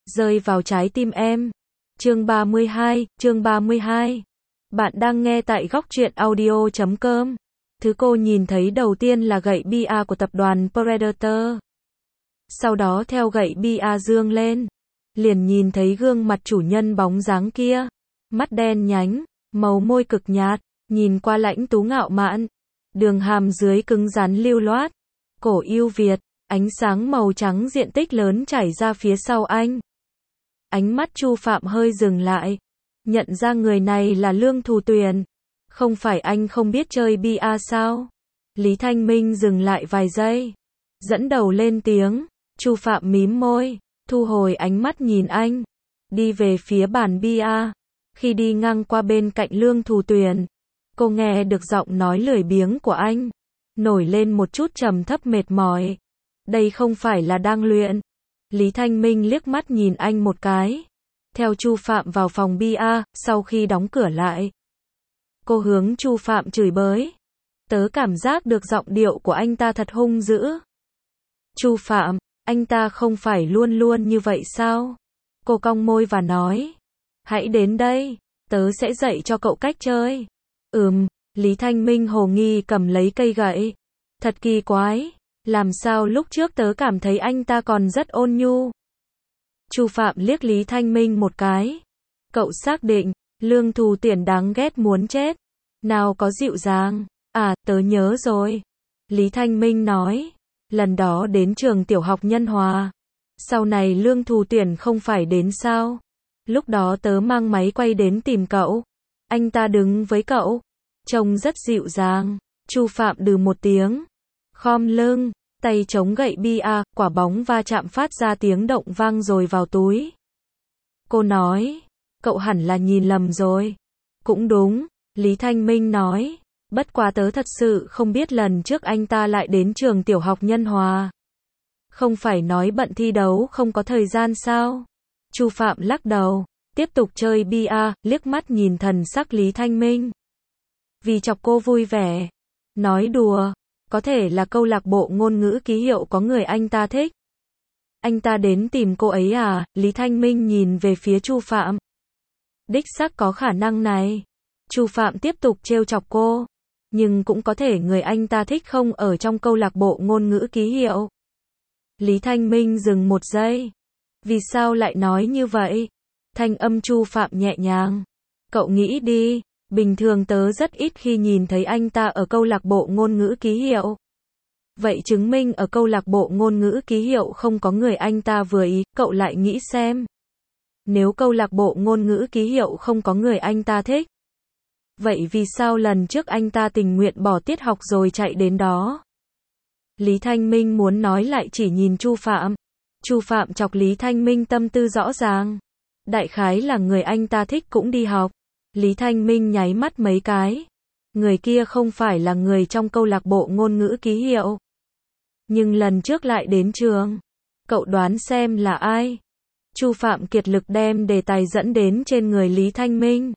rơi vào trái tim em. Chương 32. Bạn đang nghe tại góc truyện audio.com. Thứ cô nhìn thấy đầu tiên là gậy bia của tập đoàn Predator. Sau đó theo gậy bia dương lên, liền nhìn thấy gương mặt chủ nhân bóng dáng kia. Mắt đen nhánh, màu môi cực nhạt, nhìn qua lãnh tú ngạo mạn. Đường hàm dưới cứng rắn lưu loát, cổ yêu Việt, ánh sáng màu trắng diện tích lớn chảy ra phía sau anh. Ánh mắt Chu Phạm hơi dừng lại, nhận ra người này là Lương Thù Tuyền. Không phải anh không biết chơi bia sao? Lý Thanh Minh dừng lại vài giây, dẫn đầu lên tiếng. Chu Phạm mím môi, thu hồi ánh mắt nhìn anh, đi về phía bàn bia. Khi đi ngang qua bên cạnh Lương Thù Tuyền, cô nghe được giọng nói lười biếng của anh, nổi lên một chút trầm thấp mệt mỏi. Đây không phải là đang luyện. Lý Thanh Minh liếc mắt nhìn anh một cái, theo Chu Phạm vào phòng bia. Sau khi đóng cửa lại, cô hướng Chu Phạm chửi bới. Tớ cảm giác được giọng điệu của anh ta thật hung dữ. Chu Phạm, anh ta không phải luôn luôn như vậy sao? Cô cong môi và nói, hãy đến đây, tớ sẽ dạy cho cậu cách chơi. Lý Thanh Minh hồ nghi cầm lấy cây gậy. Thật kỳ quái, làm sao lúc trước tớ cảm thấy anh ta còn rất ôn nhu. Chu Phạm liếc Lý Thanh Minh một cái. Cậu xác định, Lương Thù Tuyền đáng ghét muốn chết. Nào có dịu dàng. À, tớ nhớ rồi. Lý Thanh Minh nói, lần đó đến trường tiểu học Nhân Hòa. Sau này Lương Thù Tuyền không phải đến sao? Lúc đó tớ mang máy quay đến tìm cậu. Anh ta đứng với cậu, trông rất dịu dàng. Chu Phạm đừ một tiếng, khom lưng, tay chống gậy bia, quả bóng va chạm phát ra tiếng động vang rồi vào túi. Cô nói, cậu hẳn là nhìn lầm rồi. Cũng đúng, Lý Thanh Minh nói, bất quá tớ thật sự không biết lần trước anh ta lại đến trường tiểu học Nhân Hòa. Không phải nói bận thi đấu không có thời gian sao? Chu Phạm lắc đầu, tiếp tục chơi bia, liếc mắt nhìn thần sắc Lý Thanh Minh. Vì chọc cô vui vẻ, nói đùa, có thể là câu lạc bộ ngôn ngữ ký hiệu có người anh ta thích. Anh ta đến tìm cô ấy à? Lý Thanh Minh nhìn về phía Chu Phạm. Đích xác có khả năng này. Chu Phạm tiếp tục trêu chọc cô. Nhưng cũng có thể người anh ta thích không ở trong câu lạc bộ ngôn ngữ ký hiệu. Lý Thanh Minh dừng một giây. Vì sao lại nói như vậy? Thanh âm Chu Phạm nhẹ nhàng. Cậu nghĩ đi, bình thường tớ rất ít khi nhìn thấy anh ta ở câu lạc bộ ngôn ngữ ký hiệu. Vậy chứng minh ở câu lạc bộ ngôn ngữ ký hiệu không có người anh ta vừa ý, cậu lại nghĩ xem. Nếu câu lạc bộ ngôn ngữ ký hiệu không có người anh ta thích, vậy vì sao lần trước anh ta tình nguyện bỏ tiết học rồi chạy đến đó? Lý Thanh Minh muốn nói lại chỉ nhìn Chu Phạm. Chu Phạm chọc Lý Thanh Minh tâm tư rõ ràng. Đại khái là người anh ta thích cũng đi học. Lý Thanh Minh nháy mắt mấy cái. Người kia không phải là người trong câu lạc bộ ngôn ngữ ký hiệu. Nhưng lần trước lại đến trường. Cậu đoán xem là ai? Chu Phạm kiệt lực đem đề tài dẫn đến trên người Lý Thanh Minh.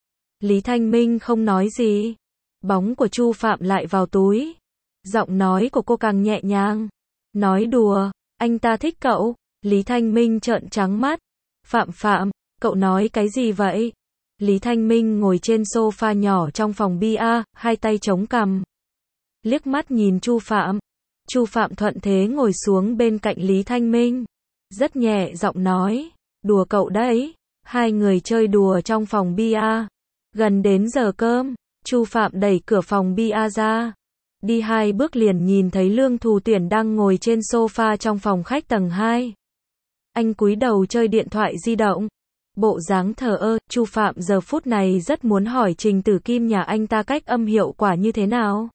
Lý Thanh Minh không nói gì. Bóng của Chu Phạm lại vào túi. Giọng nói của cô càng nhẹ nhàng. Nói đùa, anh ta thích cậu. Lý Thanh Minh trợn trắng mắt. Phạm, cậu nói cái gì vậy? Lý Thanh Minh ngồi trên sofa nhỏ trong phòng bia, hai tay chống cằm. Liếc mắt nhìn Chu Phạm. Chu Phạm thuận thế ngồi xuống bên cạnh Lý Thanh Minh. Rất nhẹ giọng nói, đùa cậu đấy. Hai người chơi đùa trong phòng bia. Gần đến giờ cơm, Chu Phạm đẩy cửa phòng bia ra. Đi 2 bước liền nhìn thấy Lương Thù Tuyền đang ngồi trên sofa trong phòng khách tầng 2. Anh cúi đầu chơi điện thoại di động. Bộ dáng thờ ơ. Chu Phạm giờ phút này rất muốn hỏi Trình Tử Kim nhà anh ta cách âm hiệu quả như thế nào.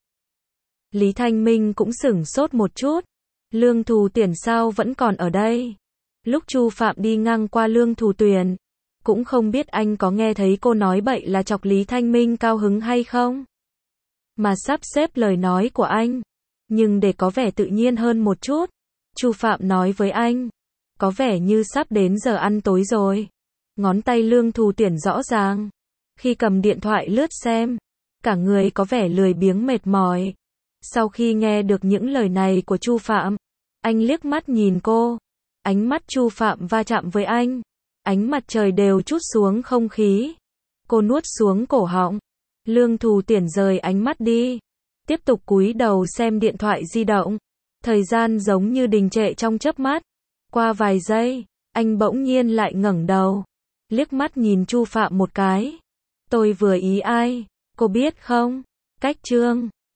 Lý Thanh Minh cũng sửng sốt một chút. Lương Thù Tuyền sao vẫn còn ở đây? Lúc Chu Phạm đi ngang qua Lương Thù Tuyền, cũng không biết anh có nghe thấy cô nói bậy là chọc Lý Thanh Minh cao hứng hay không. Mà sắp xếp lời nói của anh. Nhưng để có vẻ tự nhiên hơn một chút, Chu Phạm nói với anh, có vẻ như sắp đến giờ ăn tối rồi. Ngón tay Lương Thù Tuyền rõ ràng. Khi cầm điện thoại lướt xem, cả người có vẻ lười biếng mệt mỏi. Sau khi nghe được những lời này của Chu Phạm, anh liếc mắt nhìn cô. Ánh mắt Chu Phạm va chạm với anh. Ánh mặt trời đều trút xuống không khí. Cô nuốt xuống cổ họng. Lương Thù Tuyển rời ánh mắt đi. Tiếp tục cúi đầu xem điện thoại di động. Thời gian giống như đình trệ trong chớp mắt. Qua vài giây, anh bỗng nhiên lại ngẩng đầu. Liếc mắt nhìn Chu Phạm một cái. Tôi vừa ý ai, cô biết không? Cách Trương